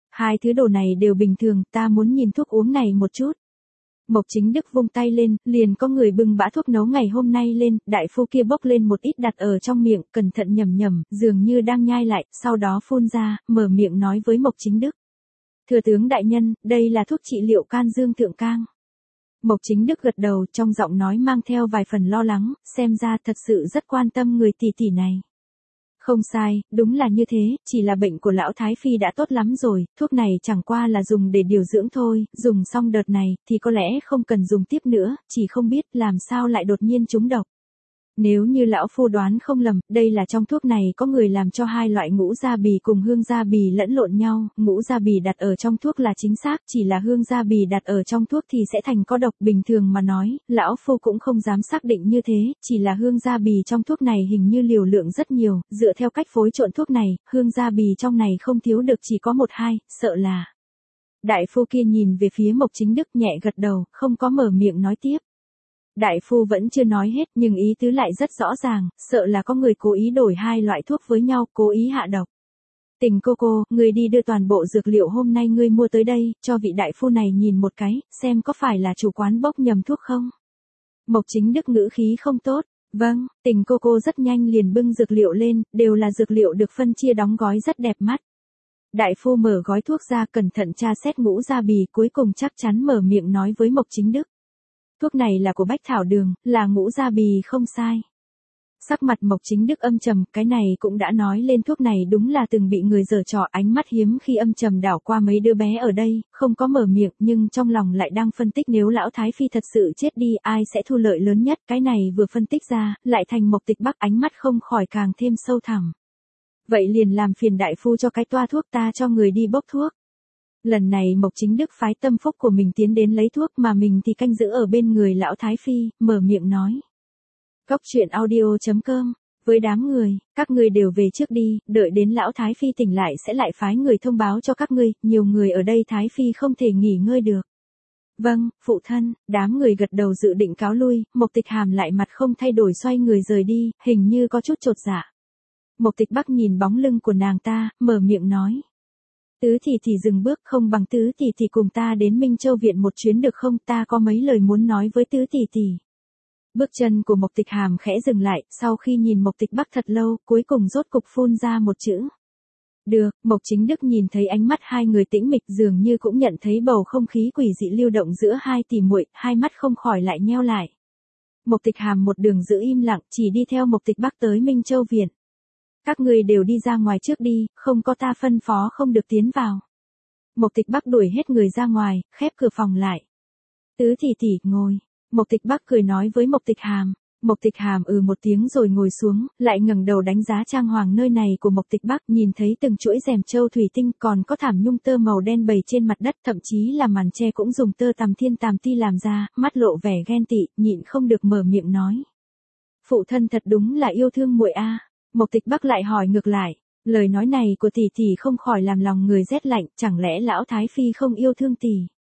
Hai thứ đồ này đều bình thường, ta muốn nhìn thuốc uống này một chút. Mộc Chính Đức vung tay lên, liền có người bưng bã thuốc nấu ngày hôm nay lên, đại phu kia bốc lên một ít đặt ở trong miệng, cẩn thận nhầm nhầm, dường như đang nhai lại, sau đó phun ra, mở miệng nói với Mộc Chính Đức. Thừa tướng đại nhân, đây là thuốc trị liệu can dương thượng cang. Mộc Chính Đức gật đầu, trong giọng nói mang theo vài phần lo lắng, xem ra thật sự rất quan tâm người tỷ tỷ này. Không sai, đúng là như thế, chỉ là bệnh của lão Thái Phi đã tốt lắm rồi, thuốc này chẳng qua là dùng để điều dưỡng thôi, dùng xong đợt này, thì có lẽ không cần dùng tiếp nữa, chỉ không biết làm sao lại đột nhiên trúng độc. Nếu như lão phu đoán không lầm, đây là trong thuốc này có người làm cho hai loại ngũ gia bì cùng hương gia bì lẫn lộn nhau, ngũ gia bì đặt ở trong thuốc là chính xác, chỉ là hương gia bì đặt ở trong thuốc thì sẽ thành có độc. Bình thường mà nói, lão phu cũng không dám xác định như thế, chỉ là hương gia bì trong thuốc này hình như liều lượng rất nhiều, dựa theo cách phối trộn thuốc này, hương gia bì trong này không thiếu được chỉ có một hai, sợ là. Đại phu kia nhìn về phía Mộc Chính Đức nhẹ gật đầu, không có mở miệng nói tiếp. Đại phu vẫn chưa nói hết nhưng ý tứ lại rất rõ ràng, sợ là có người cố ý đổi hai loại thuốc với nhau, cố ý hạ độc. Tình cô cô, người đi đưa toàn bộ dược liệu hôm nay ngươi mua tới đây, cho vị đại phu này nhìn một cái, xem có phải là chủ quán bốc nhầm thuốc không. Mộc Chính Đức ngữ khí không tốt, vâng, tình cô cô rất nhanh liền bưng dược liệu lên, đều là dược liệu được phân chia đóng gói rất đẹp mắt. Đại phu mở gói thuốc ra cẩn thận tra xét ngũ gia bì, cuối cùng chắc chắn mở miệng nói với Mộc Chính Đức. Thuốc này là của Bách Thảo Đường, là ngũ gia bì không sai. Sắc mặt Mộc Chính Đức âm trầm, cái này cũng đã nói lên thuốc này đúng là từng bị người giở trò, ánh mắt hiếm khi âm trầm đảo qua mấy đứa bé ở đây, không có mở miệng nhưng trong lòng lại đang phân tích nếu lão Thái Phi thật sự chết đi ai sẽ thu lợi lớn nhất, cái này vừa phân tích ra, lại thành Mộc Tịch Bắc ánh mắt không khỏi càng thêm sâu thẳm. Vậy liền làm phiền đại phu cho cái toa thuốc ta cho người đi bốc thuốc. Lần này Mộc Chính Đức phái tâm phúc của mình tiến đến lấy thuốc mà mình thì canh giữ ở bên người lão Thái Phi, mở miệng nói. Cóc truyện audio chấm com, với đám người, các ngươi đều về trước đi, đợi đến lão Thái Phi tỉnh lại sẽ lại phái người thông báo cho các ngươi, nhiều người ở đây Thái Phi không thể nghỉ ngơi được. Vâng, phụ thân, đám người gật đầu dự định cáo lui, Mộc Tịch Hàm lại mặt không thay đổi xoay người rời đi, hình như có chút chột dạ. Mộc Tịch Bắc nhìn bóng lưng của nàng ta, mở miệng nói. Tứ tỷ tỷ dừng bước, không bằng tứ tỷ tỷ cùng ta đến Minh Châu Viện một chuyến được không, ta có mấy lời muốn nói với tứ tỷ tỷ. Bước chân của Mộc Tịch Hàm khẽ dừng lại, sau khi nhìn Mộc Tịch Bắc thật lâu, cuối cùng rốt cục phun ra một chữ. Được, Mộc Chính Đức nhìn thấy ánh mắt hai người tĩnh mịch dường như cũng nhận thấy bầu không khí quỷ dị lưu động giữa hai tỷ muội, hai mắt không khỏi lại nheo lại. Mộc Tịch Hàm một đường giữ im lặng, chỉ đi theo Mộc Tịch Bắc tới Minh Châu Viện. Các người đều đi ra ngoài trước đi, không có ta phân phó không được tiến vào. Mộc Tịch Bắc đuổi hết người ra ngoài, khép cửa phòng lại. Tứ tỷ tỷ, ngồi. Mộc Tịch Bắc cười nói với Mộc Tịch Hàm. Mộc Tịch Hàm ừ một tiếng rồi ngồi xuống, lại ngẩng đầu đánh giá trang hoàng nơi này của Mộc Tịch Bắc, nhìn thấy từng chuỗi rèm châu thủy tinh, còn có thảm nhung tơ màu đen bày trên mặt đất, thậm chí là màn che cũng dùng tơ tằm thiên tàm ti làm ra, mắt lộ vẻ ghen tị, nhịn không được mở miệng nói. Phụ thân thật đúng là yêu thương muội a. Mộc Tịch Bắc lại hỏi ngược lại, lời nói này của tỷ tỷ không khỏi làm lòng người rét lạnh, chẳng lẽ lão Thái Phi không yêu thương tỷ?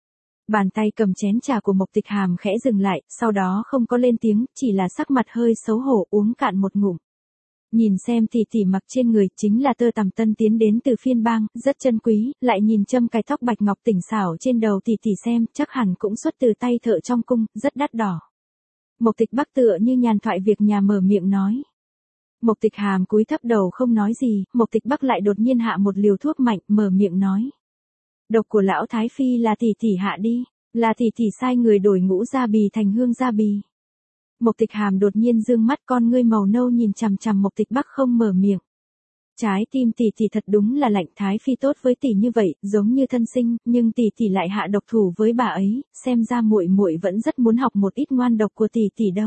Bàn tay cầm chén trà của Mộc Tịch Hàm khẽ dừng lại, sau đó không có lên tiếng, chỉ là sắc mặt hơi xấu hổ uống cạn một ngụm. Nhìn xem tỷ tỷ mặc trên người chính là tơ tằm tân tiến đến từ phiên bang, rất chân quý, lại nhìn châm cài tóc bạch ngọc tỉnh xảo trên đầu tỷ tỷ xem, chắc hẳn cũng xuất từ tay thợ trong cung, rất đắt đỏ. Mộc Tịch Bắc tựa như nhàn thoại việc nhà mở miệng nói. Mộc Tịch Hàm cúi thấp đầu không nói gì, Mộc Tịch Bắc lại đột nhiên hạ một liều thuốc mạnh, mở miệng nói. Độc của lão Thái Phi là tỷ tỷ hạ đi, là tỷ tỷ sai người đổi ngũ gia bì thành hương gia bì. Mộc Tịch Hàm đột nhiên dương mắt, con ngươi màu nâu nhìn chằm chằm Mộc Tịch Bắc không mở miệng. Trái tim tỷ tỷ thật đúng là lạnh, Thái Phi tốt với tỷ như vậy, giống như thân sinh, nhưng tỷ tỷ lại hạ độc thủ với bà ấy, xem ra muội muội vẫn rất muốn học một ít ngoan độc của tỷ tỷ đâu.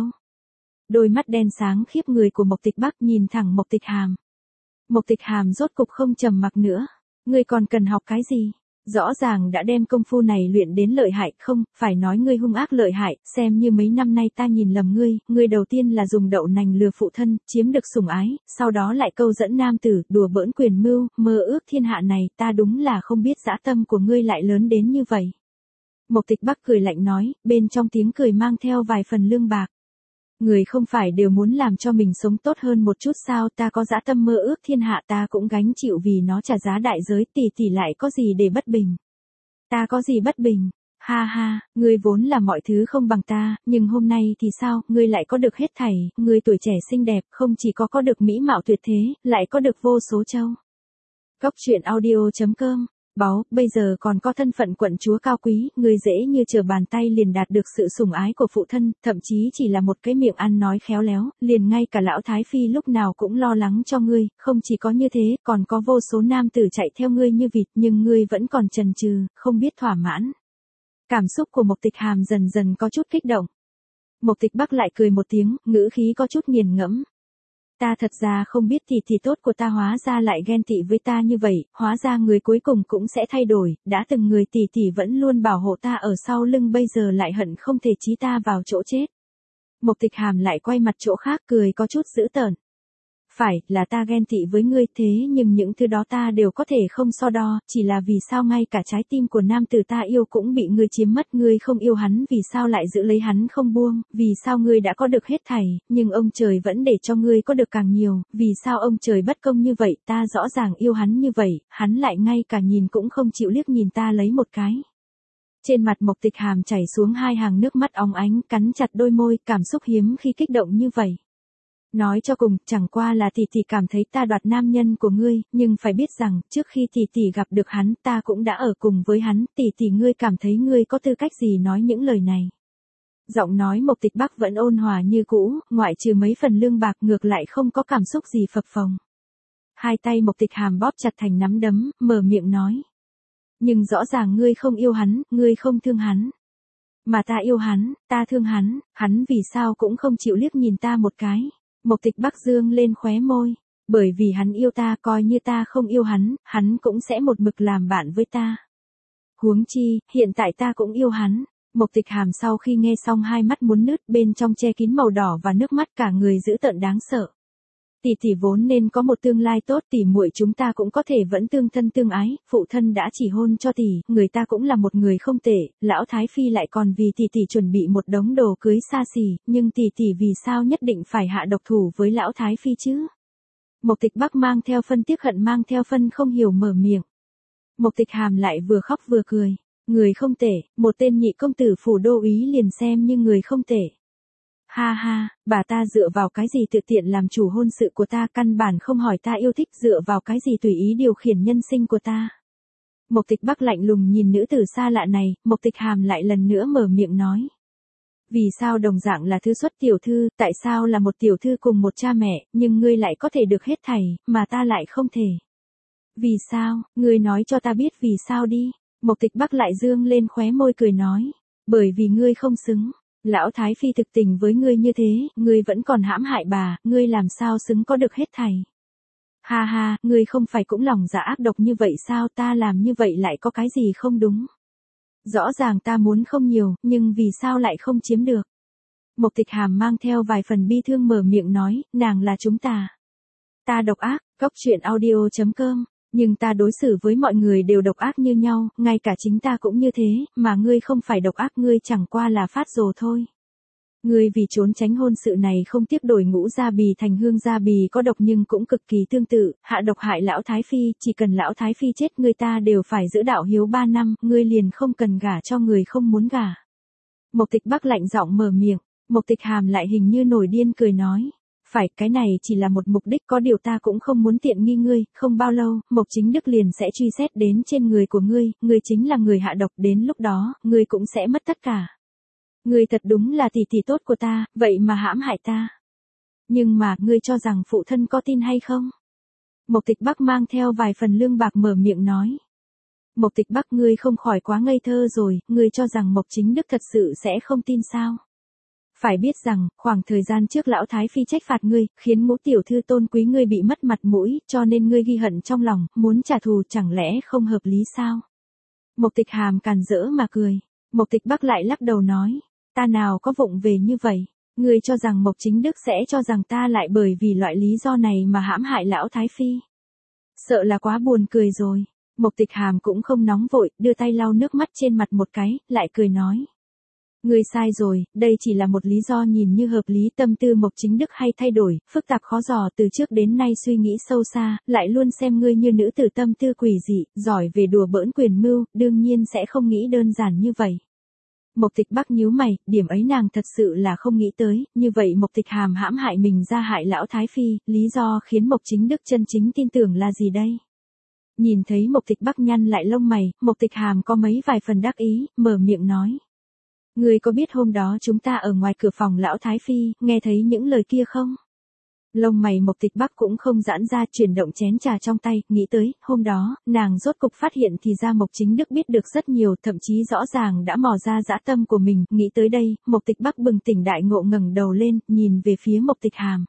Đôi mắt đen sáng khiếp người của Mộc Tịch Bắc nhìn thẳng Mộc Tịch Hàm. Mộc Tịch Hàm rốt cục không trầm mặc nữa. Ngươi còn cần học cái gì? Rõ ràng đã đem công phu này luyện đến lợi hại, không, phải nói ngươi hung ác lợi hại, xem như mấy năm nay ta nhìn lầm ngươi, ngươi đầu tiên là dùng đậu nành lừa phụ thân, chiếm được sủng ái, sau đó lại câu dẫn nam tử, đùa bỡn quyền mưu, mơ ước thiên hạ này, ta đúng là không biết dã tâm của ngươi lại lớn đến như vậy. Mộc Tịch Bắc cười lạnh nói, bên trong tiếng cười mang theo vài phần lương bạc. Người không phải đều muốn làm cho mình sống tốt hơn một chút sao, ta có dã tâm mơ ước thiên hạ ta cũng gánh chịu vì nó trả giá đại giới, tỷ tỷ lại có gì để bất bình. Ta có gì bất bình, ha ha, ngươi vốn là mọi thứ không bằng ta, nhưng hôm nay thì sao, ngươi lại có được hết thảy, ngươi tuổi trẻ xinh đẹp, không chỉ có có được mỹ mạo tuyệt thế, lại có được vô số châu. Góc truyện audio chấm com Báu, bây giờ còn có thân phận quận chúa cao quý, ngươi dễ như trở bàn tay liền đạt được sự sủng ái của phụ thân, thậm chí chỉ là một cái miệng ăn nói khéo léo, liền ngay cả lão Thái Phi lúc nào cũng lo lắng cho ngươi, không chỉ có như thế, còn có vô số nam tử chạy theo ngươi như vịt, nhưng ngươi vẫn còn chần chừ, không biết thỏa mãn. Cảm xúc của Mộc Tịch Hàm dần dần có chút kích động. Mộc Tịch Bắc lại cười một tiếng, ngữ khí có chút nghiền ngẫm. Ta thật ra không biết tỷ tỷ tốt của ta hóa ra lại ghen tị với ta như vậy, hóa ra người cuối cùng cũng sẽ thay đổi, đã từng người tỷ tỷ vẫn luôn bảo hộ ta ở sau lưng bây giờ lại hận không thể chí ta vào chỗ chết. Mộc Tịch Hàm lại quay mặt chỗ khác cười có chút dữ tợn. Phải, là ta ghen tị với ngươi thế nhưng những thứ đó ta đều có thể không so đo, chỉ là vì sao ngay cả trái tim của nam tử ta yêu cũng bị ngươi chiếm mất, ngươi không yêu hắn vì sao lại giữ lấy hắn không buông, vì sao ngươi đã có được hết thảy, nhưng ông trời vẫn để cho ngươi có được càng nhiều, vì sao ông trời bất công như vậy, ta rõ ràng yêu hắn như vậy, hắn lại ngay cả nhìn cũng không chịu liếc nhìn ta lấy một cái. Trên mặt Mộc Tịch Hàm chảy xuống hai hàng nước mắt óng ánh, cắn chặt đôi môi, cảm xúc hiếm khi kích động như vậy. Nói cho cùng, chẳng qua là tỷ tỷ cảm thấy ta đoạt nam nhân của ngươi, nhưng phải biết rằng, trước khi tỷ tỷ gặp được hắn, ta cũng đã ở cùng với hắn, tỷ tỷ ngươi cảm thấy ngươi có tư cách gì nói những lời này. Giọng nói Mộc Tịch Bắc vẫn ôn hòa như cũ, ngoại trừ mấy phần lương bạc ngược lại không có cảm xúc gì phập phồng. Hai tay Mộc Tịch Hàm bóp chặt thành nắm đấm, mở miệng nói. Nhưng rõ ràng ngươi không yêu hắn, ngươi không thương hắn. Mà ta yêu hắn, ta thương hắn, hắn vì sao cũng không chịu liếc nhìn ta một cái. Mộc Tịch Bắc dương lên khóe môi, bởi vì hắn yêu ta, coi như ta không yêu hắn, hắn cũng sẽ một mực làm bạn với ta. Huống chi, hiện tại ta cũng yêu hắn. Mộc Tịch Hàm sau khi nghe xong hai mắt muốn nứt, bên trong che kín màu đỏ và nước mắt, cả người dữ tợn đáng sợ. Tỷ tỷ vốn nên có một tương lai tốt, tỷ muội chúng ta cũng có thể vẫn tương thân tương ái, phụ thân đã chỉ hôn cho tỷ, người ta cũng là một người không tệ, lão Thái Phi lại còn vì tỷ tỷ chuẩn bị một đống đồ cưới xa xỉ, nhưng tỷ tỷ vì sao nhất định phải hạ độc thủ với lão Thái Phi chứ? Mộc Tịch Bắc mang theo phân tiếc hận mang theo phân không hiểu mở miệng. Mộc Tịch Hàm lại vừa khóc vừa cười, người không tệ, một tên nhị công tử phủ đô úy liền xem như người không tệ. Ha ha, bà ta dựa vào cái gì tự tiện làm chủ hôn sự của ta, căn bản không hỏi ta yêu thích, dựa vào cái gì tùy ý điều khiển nhân sinh của ta. Mộc Tịch Bắc lạnh lùng nhìn nữ tử xa lạ này, Mộc Tịch Hàm lại lần nữa mở miệng nói. Vì sao đồng dạng là thư xuất tiểu thư, tại sao là một tiểu thư cùng một cha mẹ, nhưng ngươi lại có thể được hết thảy, mà ta lại không thể. Vì sao, ngươi nói cho ta biết vì sao đi. Mộc Tịch Bắc lại dương lên khóe môi cười nói. Bởi vì ngươi không xứng. Lão Thái Phi thực tình với ngươi như thế, ngươi vẫn còn hãm hại bà, ngươi làm sao xứng có được hết thảy. Ha ha, ngươi không phải cũng lòng dạ ác độc như vậy sao, ta làm như vậy lại có cái gì không đúng. Rõ ràng ta muốn không nhiều, nhưng vì sao lại không chiếm được. Mộc Tịch Hàm mang theo vài phần bi thương mở miệng nói, nàng là chúng ta. Ta độc ác, góc truyện audio chấm com, nhưng ta đối xử với mọi người đều độc ác như nhau, ngay cả chính ta cũng như thế, mà ngươi không phải độc ác, ngươi chẳng qua là phát rồ thôi. Ngươi vì trốn tránh hôn sự này không tiếc đổi ngũ gia bì thành hương gia bì có độc nhưng cũng cực kỳ tương tự, hạ độc hại lão Thái Phi, chỉ cần lão Thái Phi chết người ta đều phải giữ đạo hiếu ba năm, ngươi liền không cần gả cho người không muốn gả. Mộc Tịch Bắc lạnh giọng mở miệng, Mộc Tịch Hàm lại hình như nổi điên cười nói. Phải, cái này chỉ là một mục đích, có điều ta cũng không muốn tiện nghi ngươi, không bao lâu, Mộc Chính Đức liền sẽ truy xét đến trên người của ngươi, ngươi chính là người hạ độc, đến lúc đó, ngươi cũng sẽ mất tất cả. Ngươi thật đúng là tỷ tỷ tốt của ta, vậy mà hãm hại ta. Nhưng mà, ngươi cho rằng phụ thân có tin hay không? Mộc Tịch Bắc mang theo vài phần lương bạc mở miệng nói. Mộc Tịch Bắc, ngươi không khỏi quá ngây thơ rồi, ngươi cho rằng Mộc Chính Đức thật sự sẽ không tin sao? Phải biết rằng, khoảng thời gian trước lão Thái Phi trách phạt ngươi, khiến ngũ tiểu thư tôn quý ngươi bị mất mặt mũi, cho nên ngươi ghi hận trong lòng, muốn trả thù, chẳng lẽ không hợp lý sao? Mộc Tịch Hàm càn rỡ mà cười. Mộc Tịch Bắc lại lắc đầu nói, ta nào có vụng về như vậy, ngươi cho rằng Mộc Chính Đức sẽ cho rằng ta lại bởi vì loại lý do này mà hãm hại lão Thái Phi. Sợ là quá buồn cười rồi. Mộc Tịch Hàm cũng không nóng vội, đưa tay lau nước mắt trên mặt một cái, lại cười nói. Ngươi sai rồi, đây chỉ là một lý do nhìn như hợp lý. Tâm tư Mộc Chính Đức hay thay đổi, phức tạp khó dò, từ trước đến nay suy nghĩ sâu xa, lại luôn xem ngươi như nữ tử tâm tư quỷ dị, giỏi về đùa bỡn quyền mưu, đương nhiên sẽ không nghĩ đơn giản như vậy. Mộc Tịch Bắc nhíu mày, điểm ấy nàng thật sự là không nghĩ tới, như vậy Mộc Tịch Hàm hãm hại mình ra hại lão Thái Phi, lý do khiến Mộc Chính Đức chân chính tin tưởng là gì đây? Nhìn thấy Mộc Tịch Bắc nhăn lại lông mày, Mộc Tịch Hàm có mấy vài phần đắc ý, mở miệng nói. Ngươi có biết hôm đó chúng ta ở ngoài cửa phòng lão Thái Phi, nghe thấy những lời kia không? Lông mày Mộc Tịch Bắc cũng không giãn ra, chuyển động chén trà trong tay, nghĩ tới, hôm đó, nàng rốt cục phát hiện thì ra Mộc Chính Đức biết được rất nhiều, thậm chí rõ ràng đã mò ra dã tâm của mình, nghĩ tới đây, Mộc Tịch Bắc bừng tỉnh đại ngộ ngẩng đầu lên, nhìn về phía Mộc Tịch Hàm.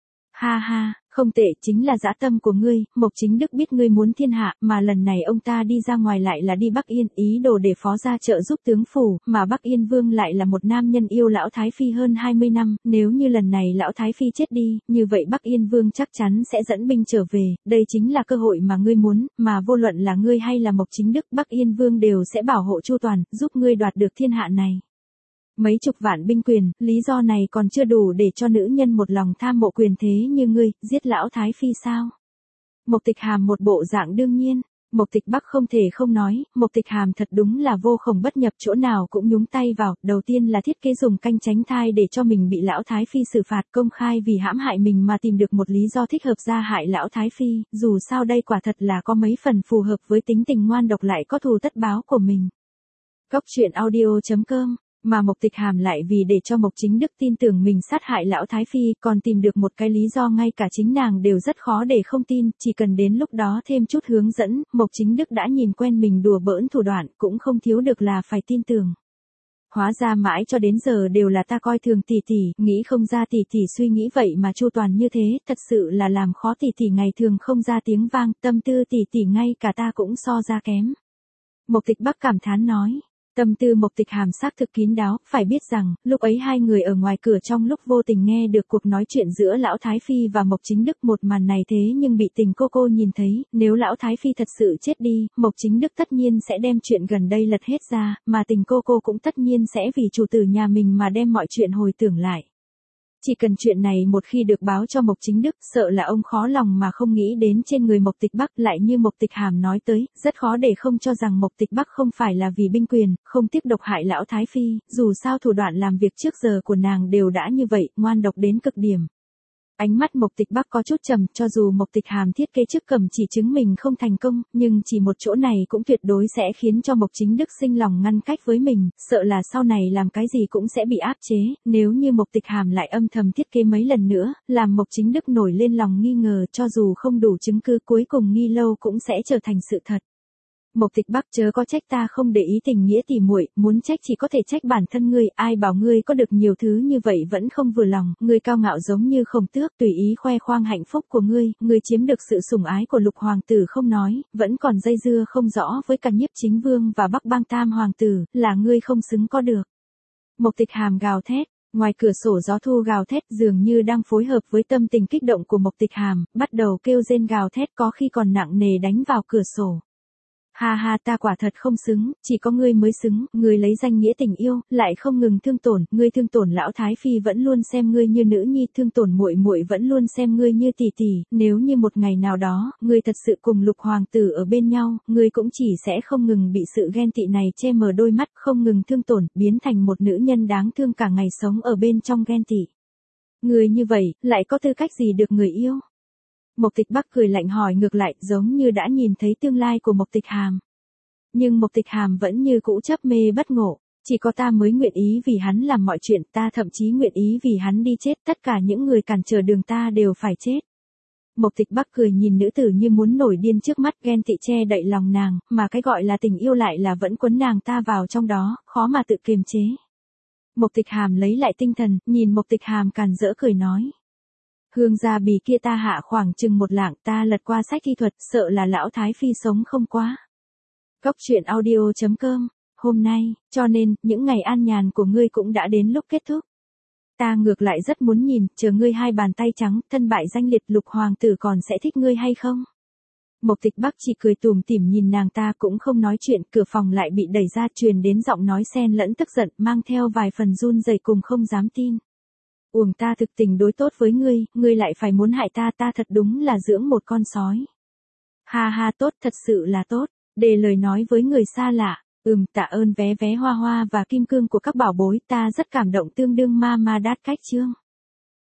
Ha ha, không tệ, chính là dã tâm của ngươi, Mộc Chính Đức biết ngươi muốn thiên hạ, mà lần này ông ta đi ra ngoài lại là đi Bắc Yên, ý đồ để phó ra trợ giúp tướng phủ, mà Bắc Yên Vương lại là một nam nhân yêu lão Thái Phi hơn hai mươi năm, nếu như lần này lão Thái Phi chết đi, như vậy Bắc Yên Vương chắc chắn sẽ dẫn binh trở về, đây chính là cơ hội mà ngươi muốn, mà vô luận là ngươi hay là Mộc Chính Đức, Bắc Yên Vương đều sẽ bảo hộ chu toàn, giúp ngươi đoạt được thiên hạ này. Mấy chục vạn binh quyền, lý do này còn chưa đủ để cho nữ nhân một lòng tham mộ quyền thế như ngươi, giết lão Thái Phi sao? Mộc Tịch Hàm một bộ dạng đương nhiên, Mộc Tịch Bắc không thể không nói, Mộc Tịch Hàm thật đúng là vô khổng bất nhập, chỗ nào cũng nhúng tay vào, đầu tiên là thiết kế dùng canh tránh thai để cho mình bị lão Thái Phi xử phạt, công khai vì hãm hại mình mà tìm được một lý do thích hợp ra hại lão Thái Phi, dù sao đây quả thật là có mấy phần phù hợp với tính tình ngoan độc lại có thù tất báo của mình. Góc truyện audio chấm com. Mà Mộc Tịch Hàm lại vì để cho Mộc Chính Đức tin tưởng mình sát hại lão Thái Phi, còn tìm được một cái lý do ngay cả chính nàng đều rất khó để không tin, chỉ cần đến lúc đó thêm chút hướng dẫn, Mộc Chính Đức đã nhìn quen mình đùa bỡn thủ đoạn, cũng không thiếu được là phải tin tưởng. Hóa ra mãi cho đến giờ đều là ta coi thường tỷ tỷ, nghĩ không ra tỷ tỷ suy nghĩ vậy mà chu toàn như thế, thật sự là làm khó tỷ tỷ ngày thường không ra tiếng vang, tâm tư tỷ tỷ ngay cả ta cũng so ra kém. Mộc Tịch Bắc cảm thán nói. Tâm tư Mộc Tịch Hàm xác thực kín đáo, phải biết rằng, lúc ấy hai người ở ngoài cửa trong lúc vô tình nghe được cuộc nói chuyện giữa lão Thái Phi và Mộc Chính Đức, một màn này thế nhưng bị Tình cô cô nhìn thấy, nếu lão Thái Phi thật sự chết đi, Mộc Chính Đức tất nhiên sẽ đem chuyện gần đây lật hết ra, mà Tình cô cô cũng tất nhiên sẽ vì chủ tử nhà mình mà đem mọi chuyện hồi tưởng lại. Chỉ cần chuyện này một khi được báo cho Mộc Chính Đức, sợ là ông khó lòng mà không nghĩ đến trên người Mộc Tịch Bắc, lại như Mộc Tịch Hàm nói tới, rất khó để không cho rằng Mộc Tịch Bắc không phải là vì binh quyền, không tiếc độc hại lão Thái Phi, dù sao thủ đoạn làm việc trước giờ của nàng đều đã như vậy, ngoan độc đến cực điểm. Ánh mắt Mộc Tịch Bắc có chút trầm, cho dù Mộc Tịch Hàm thiết kế trước cầm chỉ chứng mình không thành công, nhưng chỉ một chỗ này cũng tuyệt đối sẽ khiến cho Mộc Chính Đức sinh lòng ngăn cách với mình, sợ là sau này làm cái gì cũng sẽ bị áp chế, nếu như Mộc Tịch Hàm lại âm thầm thiết kế mấy lần nữa, làm Mộc Chính Đức nổi lên lòng nghi ngờ, cho dù không đủ chứng cứ cuối cùng nghi lâu cũng sẽ trở thành sự thật. Mộc Tịch Bắc chớ có trách ta không để ý tình nghĩa tỉ muội, muốn trách chỉ có thể trách bản thân ngươi, ai bảo ngươi có được nhiều thứ như vậy vẫn không vừa lòng, ngươi cao ngạo giống như Khổng Tước, tùy ý khoe khoang hạnh phúc của ngươi, ngươi chiếm được sự sủng ái của Lục hoàng tử không nói, vẫn còn dây dưa không rõ với cả Nhiếp Chính Vương và Bắc Bang Tam hoàng tử, là ngươi không xứng có được. Mộc Tịch Hàm gào thét. Ngoài cửa sổ gió thu gào thét dường như đang phối hợp với tâm tình kích động của Mộc Tịch Hàm, bắt đầu kêu rên gào thét, có khi còn nặng nề đánh vào cửa sổ. Ha ha, ta quả thật không xứng, chỉ có ngươi mới xứng, ngươi lấy danh nghĩa tình yêu, lại không ngừng thương tổn, ngươi thương tổn lão Thái Phi vẫn luôn xem ngươi như nữ nhi, thương tổn muội muội vẫn luôn xem ngươi như tỷ tỷ, nếu như một ngày nào đó, ngươi thật sự cùng Lục hoàng tử ở bên nhau, ngươi cũng chỉ sẽ không ngừng bị sự ghen tị này che mờ đôi mắt, không ngừng thương tổn, biến thành một nữ nhân đáng thương cả ngày sống ở bên trong ghen tị. Ngươi như vậy, lại có tư cách gì được người yêu? Mộc Tịch Bắc cười lạnh hỏi ngược lại, giống như đã nhìn thấy tương lai của Mộc Tịch Hàm. Nhưng Mộc Tịch Hàm vẫn như cũ chấp mê bất ngộ, chỉ có ta mới nguyện ý vì hắn làm mọi chuyện, ta thậm chí nguyện ý vì hắn đi chết, tất cả những người cản trở đường ta đều phải chết. Mộc Tịch Bắc cười nhìn nữ tử như muốn nổi điên trước mắt, ghen tị che đậy lòng nàng, mà cái gọi là tình yêu lại là vẫn quấn nàng ta vào trong đó, khó mà tự kiềm chế. Mộc Tịch Hàm lấy lại tinh thần, nhìn Mộc Tịch Hàm càn rỡ cười nói. Hương gia bì kia ta hạ khoảng chừng một lạng, ta lật qua sách thi thuật, sợ là lão Thái Phi sống không quá. Góc truyện audio chấm com, hôm nay, cho nên, những ngày an nhàn của ngươi cũng đã đến lúc kết thúc. Ta ngược lại rất muốn nhìn, chờ ngươi hai bàn tay trắng, thân bại danh liệt, Lục hoàng tử còn sẽ thích ngươi hay không? Mộc Tịch Bắc chỉ cười tủm tỉm nhìn nàng ta cũng không nói chuyện, cửa phòng lại bị đẩy ra truyền đến giọng nói xen lẫn tức giận mang theo vài phần run rẩy cùng không dám tin. Uổng ta thực tình đối tốt với ngươi, ngươi lại phải muốn hại ta, ta thật đúng là dưỡng một con sói. Ha ha tốt, thật sự là tốt, để lời nói với người xa lạ, ừm tạ ơn vé vé hoa hoa và kim cương của các bảo bối, ta rất cảm động tương đương ma ma đát cách chương.